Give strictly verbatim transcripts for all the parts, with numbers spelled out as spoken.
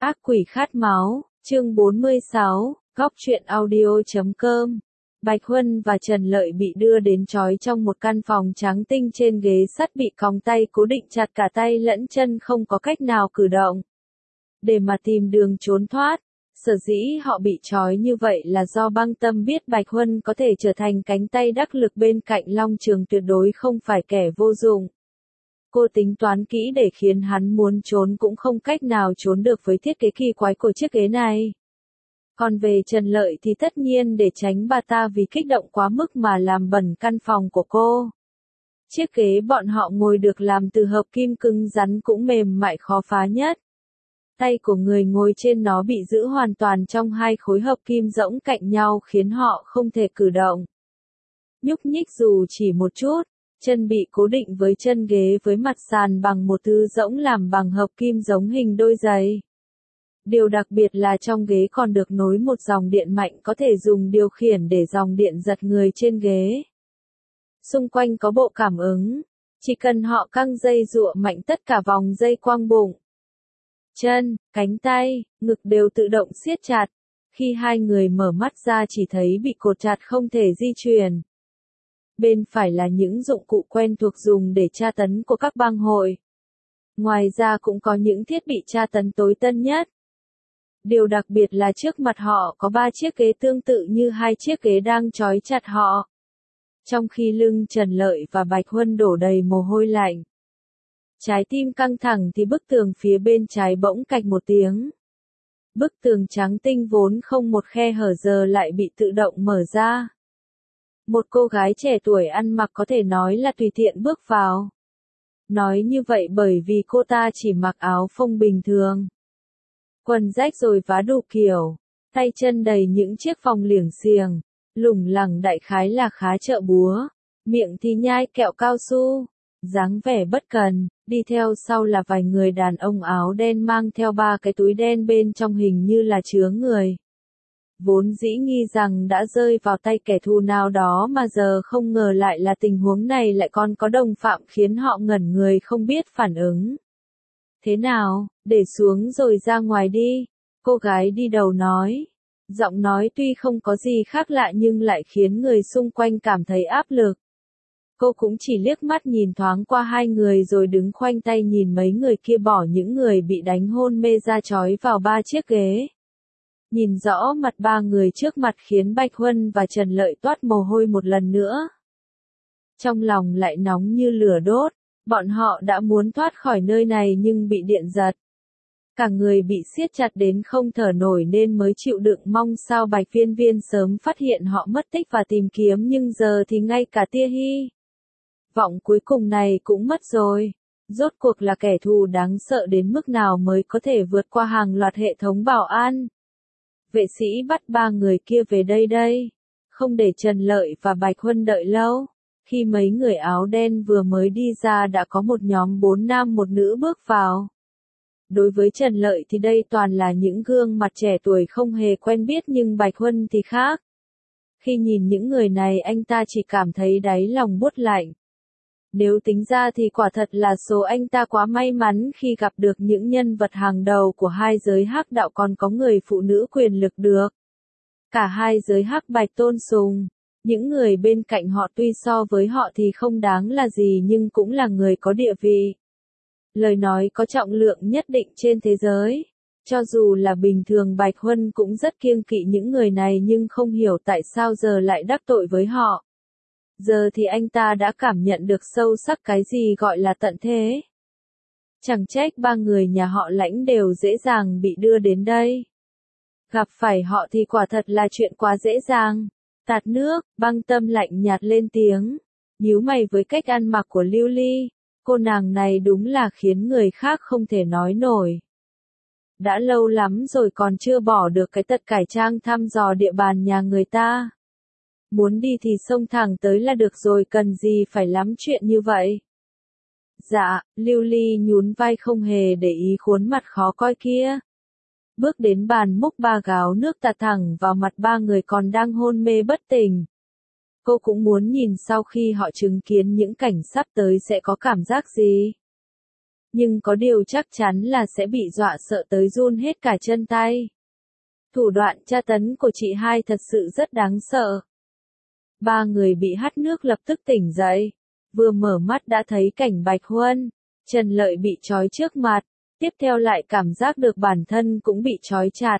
Ác quỷ khát máu, chương bốn mươi sáu, góc truyện audio chấm com. Bạch Huân và Trần Lợi bị đưa đến trói trong một căn phòng trắng tinh, trên ghế sắt bị còng tay cố định chặt cả tay lẫn chân, không có cách nào cử động. Để mà tìm đường trốn thoát, sở dĩ họ bị trói như vậy là do Băng Tâm biết Bạch Huân có thể trở thành cánh tay đắc lực bên cạnh Long Trường, tuyệt đối không phải kẻ vô dụng. Cô tính toán kỹ để khiến hắn muốn trốn cũng không cách nào trốn được với thiết kế kỳ quái của chiếc ghế này. Còn về Trần Lợi thì tất nhiên để tránh bà ta vì kích động quá mức mà làm bẩn căn phòng của cô. Chiếc ghế bọn họ ngồi được làm từ hợp kim cứng rắn cũng mềm mại khó phá nhất. Tay của người ngồi trên nó bị giữ hoàn toàn trong hai khối hợp kim rỗng cạnh nhau, khiến họ không thể cử động, nhúc nhích dù chỉ một chút. Chân bị cố định với chân ghế với mặt sàn bằng một thứ rỗng làm bằng hợp kim giống hình đôi giày. Điều đặc biệt là trong ghế còn được nối một dòng điện mạnh có thể dùng điều khiển để dòng điện giật người trên ghế. Xung quanh có bộ cảm ứng, chỉ cần họ căng dây giụa mạnh, tất cả vòng dây quang bụng, chân, cánh tay, ngực đều tự động siết chặt. Khi hai người mở mắt ra chỉ thấy bị cột chặt không thể di chuyển. Bên phải là những dụng cụ quen thuộc dùng để tra tấn của các bang hội. Ngoài ra cũng có những thiết bị tra tấn tối tân nhất. Điều đặc biệt là trước mặt họ có ba chiếc ghế tương tự như hai chiếc ghế đang trói chặt họ. Trong khi lưng Trần Lợi và Bạch Huân đổ đầy mồ hôi lạnh, trái tim căng thẳng, thì bức tường phía bên trái bỗng cạch một tiếng. Bức tường trắng tinh vốn không một khe hở giờ lại bị tự động mở ra. Một cô gái trẻ tuổi ăn mặc có thể nói là tùy tiện bước vào. Nói như vậy bởi vì cô ta chỉ mặc áo phông bình thường, quần rách rồi vá đủ kiểu, tay chân đầy những chiếc vòng liềng xiềng, lủng lẳng đại khái là khá chợ búa, miệng thì nhai kẹo cao su, dáng vẻ bất cần. Đi theo sau là vài người đàn ông áo đen mang theo ba cái túi đen bên trong hình như là chứa người. Vốn dĩ nghi rằng đã rơi vào tay kẻ thù nào đó, mà giờ không ngờ lại là tình huống này lại còn có đồng phạm, khiến họ ngẩn người không biết phản ứng. Thế nào, để xuống rồi ra ngoài đi, cô gái đi đầu nói. Giọng nói tuy không có gì khác lạ nhưng lại khiến người xung quanh cảm thấy áp lực. Cô cũng chỉ liếc mắt nhìn thoáng qua hai người rồi đứng khoanh tay nhìn mấy người kia bỏ những người bị đánh hôn mê ra trói vào ba chiếc ghế. Nhìn rõ mặt ba người trước mặt khiến Bạch Huân và Trần Lợi toát mồ hôi một lần nữa. Trong lòng lại nóng như lửa đốt, bọn họ đã muốn thoát khỏi nơi này nhưng bị điện giật. Cả người bị siết chặt đến không thở nổi nên mới chịu đựng, mong sao Bạch Viên Viên sớm phát hiện họ mất tích và tìm kiếm, nhưng giờ thì ngay cả tia hy vọng cuối cùng này cũng mất rồi. Rốt cuộc là kẻ thù đáng sợ đến mức nào mới có thể vượt qua hàng loạt hệ thống bảo an. Vệ sĩ bắt ba người kia về đây đây. Không để Trần Lợi và Bạch Huân đợi lâu. Khi mấy người áo đen vừa mới đi ra đã có một nhóm bốn nam một nữ bước vào. Đối với Trần Lợi thì đây toàn là những gương mặt trẻ tuổi không hề quen biết, nhưng Bạch Huân thì khác. Khi nhìn những người này anh ta chỉ cảm thấy đáy lòng buốt lạnh. Nếu tính ra thì quả thật là số anh ta quá may mắn khi gặp được những nhân vật hàng đầu của hai giới hắc đạo, còn có người phụ nữ quyền lực được. Cả hai giới hắc bạch tôn sùng. Những người bên cạnh họ tuy so với họ thì không đáng là gì nhưng cũng là người có địa vị. Lời nói có trọng lượng nhất định trên thế giới. Cho dù là bình thường Bạch Huân cũng rất kiêng kỵ những người này, nhưng không hiểu tại sao giờ lại đắc tội với họ. Giờ thì anh ta đã cảm nhận được sâu sắc cái gì gọi là tận thế. Chẳng trách ba người nhà họ Lãnh đều dễ dàng bị đưa đến đây. Gặp phải họ thì quả thật là chuyện quá dễ dàng. Tạt nước, Băng Tâm lạnh nhạt lên tiếng, nhíu mày với cách ăn mặc của Lưu Ly. Cô nàng này đúng là khiến người khác không thể nói nổi. Đã lâu lắm rồi còn chưa bỏ được cái tật cải trang thăm dò địa bàn nhà người ta. Muốn đi thì xông thẳng tới là được rồi, cần gì phải lắm chuyện như vậy. Dạ, Lưu Ly nhún vai không hề để ý khuôn mặt khó coi kia. Bước đến bàn múc ba gáo nước tạt thẳng vào mặt ba người còn đang hôn mê bất tỉnh. Cô cũng muốn nhìn sau khi họ chứng kiến những cảnh sắp tới sẽ có cảm giác gì. Nhưng có điều chắc chắn là sẽ bị dọa sợ tới run hết cả chân tay. Thủ đoạn tra tấn của chị hai thật sự rất đáng sợ. Ba người bị hắt nước lập tức tỉnh dậy. Vừa mở mắt đã thấy cảnh Bạch Huân, Trần Lợi bị trói trước mặt. Tiếp theo lại cảm giác được bản thân cũng bị trói chặt.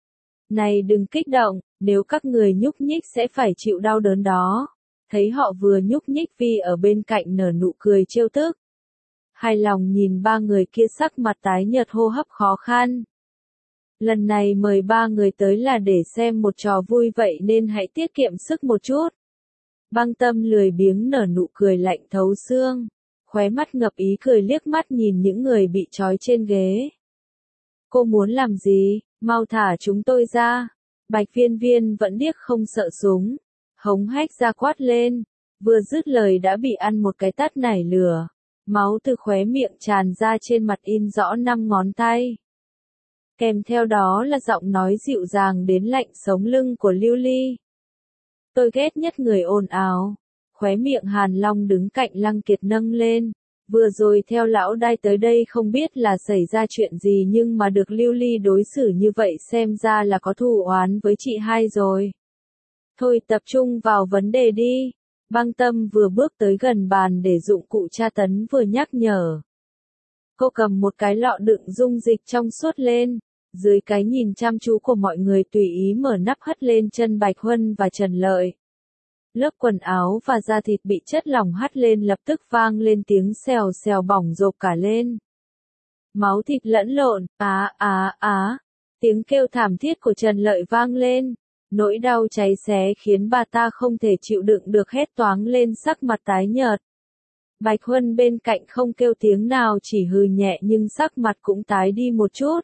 Này đừng kích động, nếu các người nhúc nhích sẽ phải chịu đau đớn đó. Thấy họ vừa nhúc nhích Vi ở bên cạnh nở nụ cười trêu tức. Hài lòng nhìn ba người kia sắc mặt tái nhợt hô hấp khó khăn. Lần này mời ba người tới là để xem một trò vui vậy nên hãy tiết kiệm sức một chút. Băng Tâm lười biếng nở nụ cười lạnh thấu xương. Khóe mắt ngập ý cười liếc mắt nhìn những người bị trói trên ghế. Cô muốn làm gì, mau thả chúng tôi ra. Bạch Viên Viên vẫn điếc không sợ súng. Hống hách ra quát lên. Vừa dứt lời đã bị ăn một cái tát nảy lửa. Máu từ khóe miệng tràn ra trên mặt in rõ năm ngón tay. Kèm theo đó là giọng nói dịu dàng đến lạnh sống lưng của Lưu Ly. Tôi ghét nhất người ồn ào. Khóe miệng Hàn Long đứng cạnh Lăng Kiệt nâng lên. Vừa rồi theo lão đai tới đây không biết là xảy ra chuyện gì nhưng mà được Lưu Ly đối xử như vậy xem ra là có thù oán với chị hai rồi. Thôi tập trung vào vấn đề đi. Băng Tâm vừa bước tới gần bàn để dụng cụ tra tấn vừa nhắc nhở. Cô cầm một cái lọ đựng dung dịch trong suốt lên. Dưới cái nhìn chăm chú của mọi người tùy ý mở nắp hất lên chân Bạch Huân và Trần Lợi. Lớp quần áo và da thịt bị chất lỏng hắt lên lập tức vang lên tiếng xèo xèo bỏng rộp cả lên. Máu thịt lẫn lộn, á á á, tiếng kêu thảm thiết của Trần Lợi vang lên. Nỗi đau cháy xé khiến bà ta không thể chịu đựng được hét toáng lên sắc mặt tái nhợt. Bạch Huân bên cạnh không kêu tiếng nào chỉ hừ nhẹ nhưng sắc mặt cũng tái đi một chút.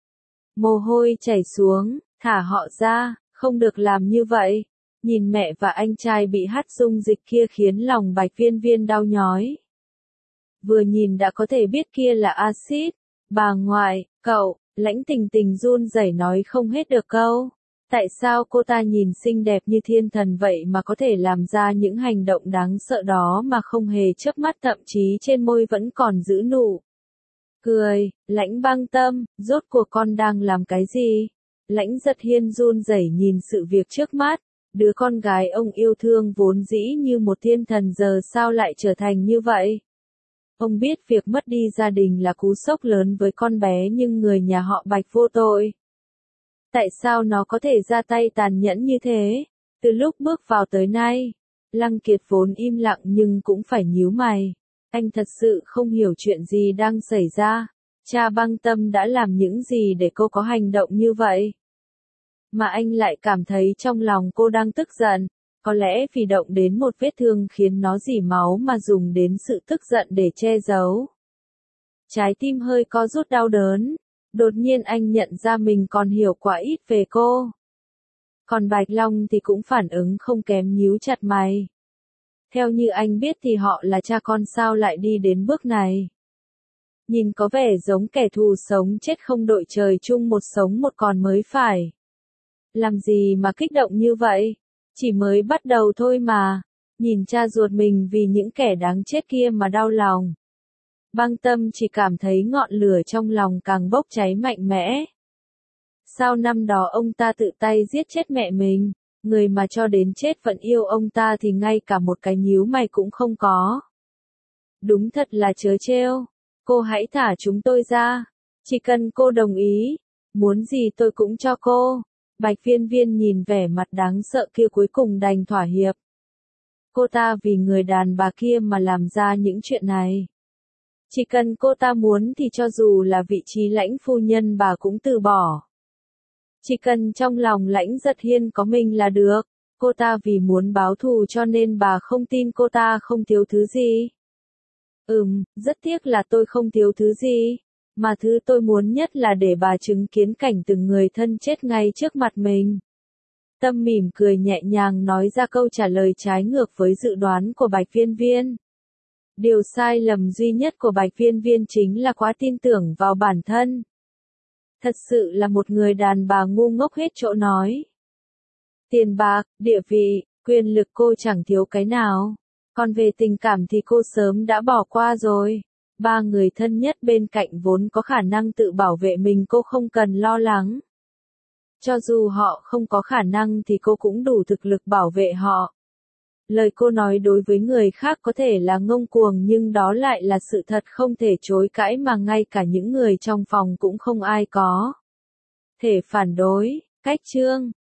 Mồ hôi chảy xuống, thả họ ra, không được làm như vậy. Nhìn mẹ và anh trai bị hắt dung dịch kia khiến lòng Bạch Viên Viên đau nhói. Vừa nhìn đã có thể biết kia là axit. Bà ngoại, cậu, Lãnh Tình Tình run rẩy nói không hết được câu. Tại sao cô ta nhìn xinh đẹp như thiên thần vậy mà có thể làm ra những hành động đáng sợ đó mà không hề chớp mắt, thậm chí trên môi vẫn còn giữ nụ cười. Lãnh Băng Tâm, rốt cuộc con đang làm cái gì? Lãnh Giật Hiên run rẩy nhìn sự việc trước mắt. Đứa con gái ông yêu thương vốn dĩ như một thiên thần giờ sao lại trở thành như vậy? Ông biết việc mất đi gia đình là cú sốc lớn với con bé nhưng người nhà họ Bạch vô tội. Tại sao nó có thể ra tay tàn nhẫn như thế? Từ lúc bước vào tới nay, Lăng Kiệt vốn im lặng nhưng cũng phải nhíu mày. Anh thật sự không hiểu chuyện gì đang xảy ra. Cha Băng Tâm đã làm những gì để cô có hành động như vậy? Mà anh lại cảm thấy trong lòng cô đang tức giận. Có lẽ vì động đến một vết thương khiến nó rỉ máu mà dùng đến sự tức giận để che giấu. Trái tim hơi co rút đau đớn. Đột nhiên anh nhận ra mình còn hiểu quá ít về cô. Còn Bạch Long thì cũng phản ứng không kém, nhíu chặt mày. Theo như anh biết thì họ là cha con sao lại đi đến bước này. Nhìn có vẻ giống kẻ thù sống chết không đội trời chung một sống một còn mới phải. Làm gì mà kích động như vậy? Chỉ mới bắt đầu thôi mà. Nhìn cha ruột mình vì những kẻ đáng chết kia mà đau lòng. Băng Tâm chỉ cảm thấy ngọn lửa trong lòng càng bốc cháy mạnh mẽ. Sao năm đó ông ta tự tay giết chết mẹ mình, người mà cho đến chết vẫn yêu ông ta thì ngay cả một cái nhíu mày cũng không có. Đúng thật là trớ trêu. Cô hãy thả chúng tôi ra. Chỉ cần cô đồng ý, muốn gì tôi cũng cho cô. Bạch Viên Viên nhìn vẻ mặt đáng sợ kia cuối cùng đành thỏa hiệp. Cô ta vì người đàn bà kia mà làm ra những chuyện này. Chỉ cần cô ta muốn thì cho dù là vị trí Lãnh phu nhân bà cũng từ bỏ. Chỉ cần trong lòng Lãnh Giật Hiên có mình là được. Cô ta vì muốn báo thù cho nên bà không tin cô ta không thiếu thứ gì. Ừm, rất tiếc là tôi không thiếu thứ gì. Mà thứ tôi muốn nhất là để bà chứng kiến cảnh từng người thân chết ngay trước mặt mình. Tâm mỉm cười nhẹ nhàng nói ra câu trả lời trái ngược với dự đoán của Bạch Viên Viên. Điều sai lầm duy nhất của Bạch Viên Viên chính là quá tin tưởng vào bản thân. Thật sự là một người đàn bà ngu ngốc hết chỗ nói. Tiền bạc, địa vị, quyền lực cô chẳng thiếu cái nào. Còn về tình cảm thì cô sớm đã bỏ qua rồi. Ba người thân nhất bên cạnh vốn có khả năng tự bảo vệ mình, cô không cần lo lắng. Cho dù họ không có khả năng thì cô cũng đủ thực lực bảo vệ họ. Lời cô nói đối với người khác có thể là ngông cuồng nhưng đó lại là sự thật không thể chối cãi mà ngay cả những người trong phòng cũng không ai có thể phản đối. Cách chương